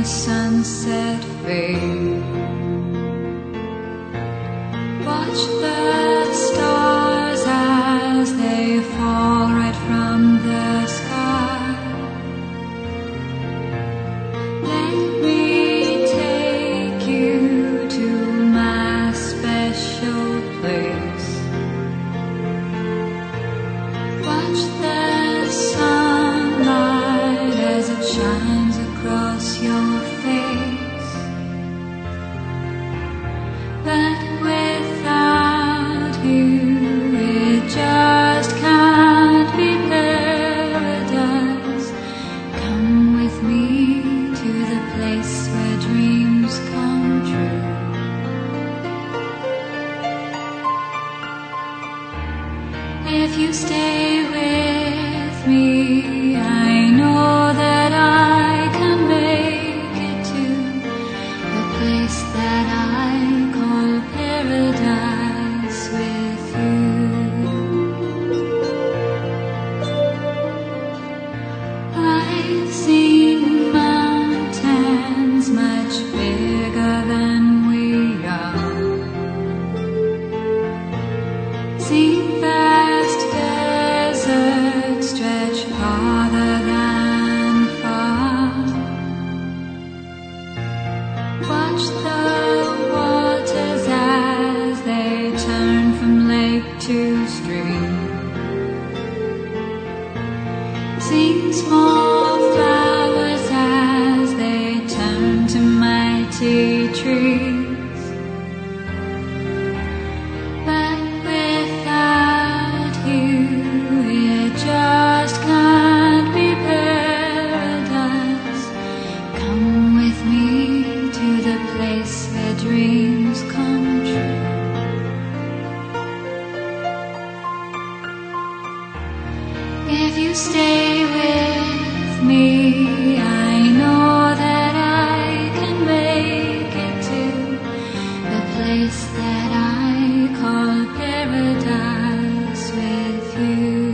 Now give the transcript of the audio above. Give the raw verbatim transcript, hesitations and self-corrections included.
sunset fade. Watch the stars as they fall right from the sky. Let me take you to my special place. Watch the sunlight as it shines across your face. But without you, it just can't be paradise. Come with me to the place where dreams come true. If you stay with me, I know that I can make it to the place that I call paradise with you. I've seen mountains much bigger than we are, seen vast deserts stretch farther than far. Watch the waters as they turn from lake to stream. Sing small flowers as they turn to mighty trees. But without you, it just can't be paradise. Come with me to the place where dreams come true. If you stay with me, I know that I can make it to the place that I call paradise with you.